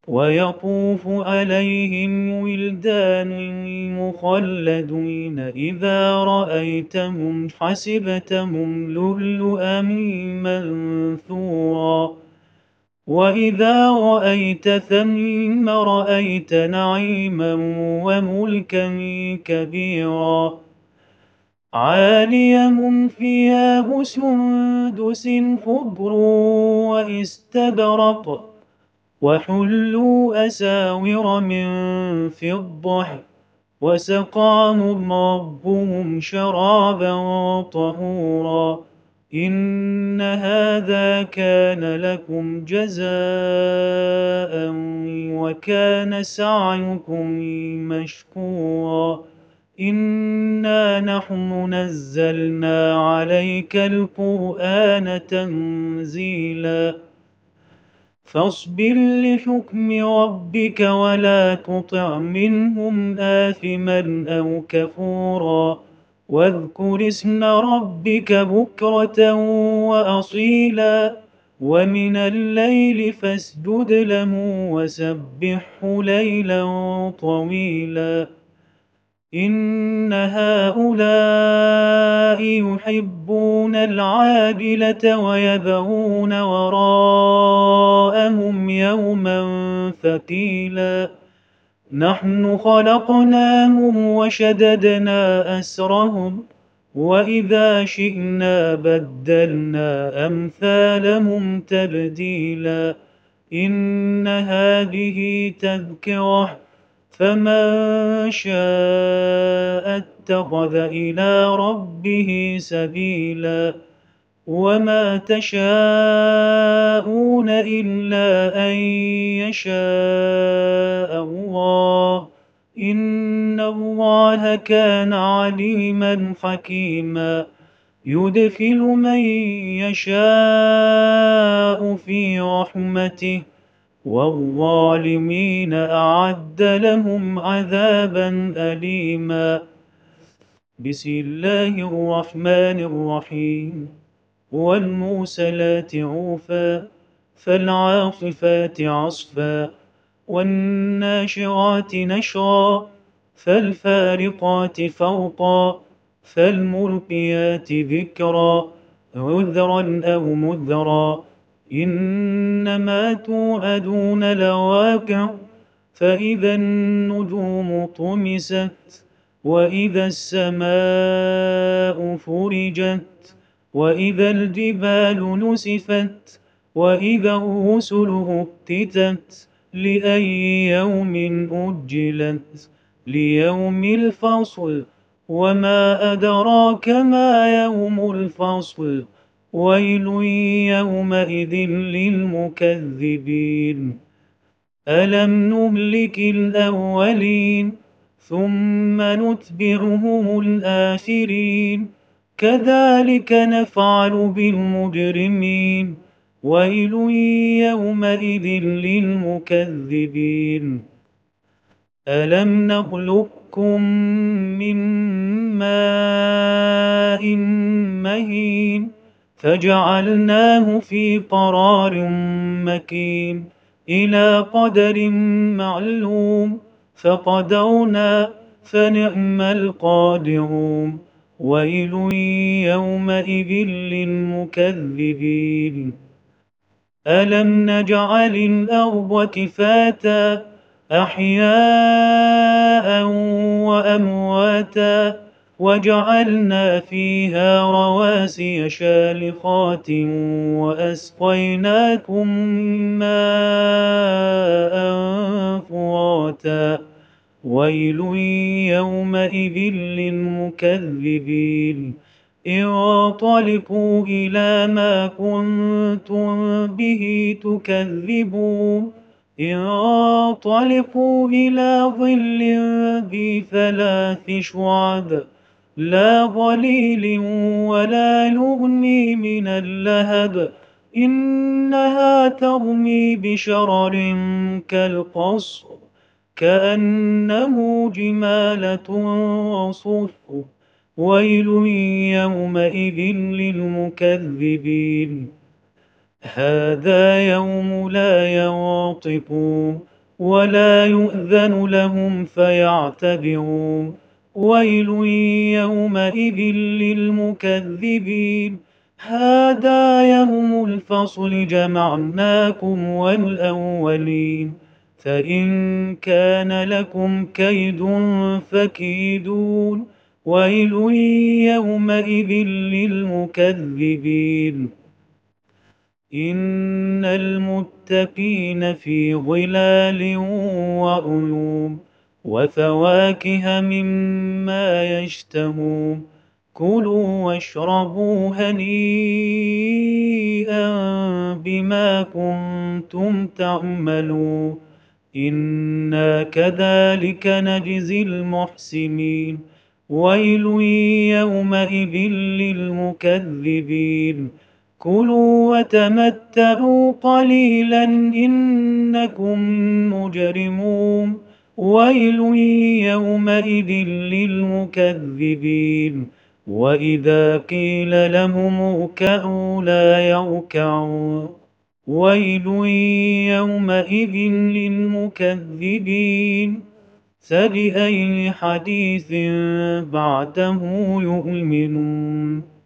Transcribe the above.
ويطوف عليهم ولدان مخلدون إذا رأيتهم حسبتهم لؤلؤا منثورا وإذا رأيت ثم رأيت نعيما وملكا كبيرا عاليهم ثياب سندس خضر واستبرق وحلوا أساور من فضة وسقاهم ربهم شرابا طهورا إن هذا كان لكم جزاء وكان سعيكم مشكورا إنا نحن نزلنا عليك القرآن تنزيلا فاصبر لحكم ربك ولا تطع منهم آثما أو كفورا واذكر اسم ربك بكرة وأصيلا ومن الليل فاسجد له وسبحه ليلا طويلا إن هؤلاء يحبون العاجلة ويذرون وراءهم يوما ثقيلا نحن خلقناهم وشددنا أسرهم وإذا شئنا بدلنا أمثالهم تبديلا إن هذه تذكرة فمن شاء اتخذ إلى ربه سبيلا وما تشاءون إلا أن يشاء الله إن الله كان عليما حكيما يدخل من يشاء في رحمته والظالمين أعد لهم عذابا أليما بسم الله الرحمن الرحيم والمرسلات عرفا فالعاصفات عصفا والناشرات نشرا فالفارقات فرقا فالملقيات ذكرا عذرا أو مذرا إنما توعدون لواقع فإذا النجوم طمست وإذا السماء فرجت وإذا الجبال نسفت وإذا الرسل اقتتت لأي يوم أجلت ليوم الفصل وما أدراك ما يوم الفصل ويل يومئذ للمكذبين ألم نهلك الأولين ثم نتبعهم الآخرين كذلك نفعل بالمجرمين ويل يومئذ للمكذبين ألم نخلقكم من ماء مهين فجعلناه في قرار مكين إلى قدر معلوم فقدرنا فنعم القادرون ويل يومئذ للمكذبين ألم نجعل الأرض كفاتا أحياء وأمواتا وجعلنا فيها رواسي شامخات وأسقيناكم ماء فراتا ويل يومئذ للمكذبين انطلقوا إلى ما كنتم به تكذبون انطلقوا إلى ظل ذي ثلاث شعب لا ظليل ولا يغني من اللهب إنها ترمي بشرر كالقصر كأنه جمالة صفر ويل يومئذ للمكذبين هذا يوم لا ينطقون ولا يؤذن لهم فيعتذرون ويل يومئذ للمكذبين هذا يوم الفصل جمعناكم والأولين فإن كان لكم كيد فكيدون ويل يومئذ للمكذبين إن المتقين في ظلال وعيون وفواكه مما يشتهون كلوا واشربوا هنيئا بما كنتم تعملون إنا كذلك نجزي المحسنين ويل يومئذ للمكذبين كلوا وتمتعوا قليلا إنكم مجرمون ويل يومئذ للمكذبين وإذا قيل لهم اركعوا لا يركعون ويل يومئذ للمكذبين فبأي حديث بعده يؤمنون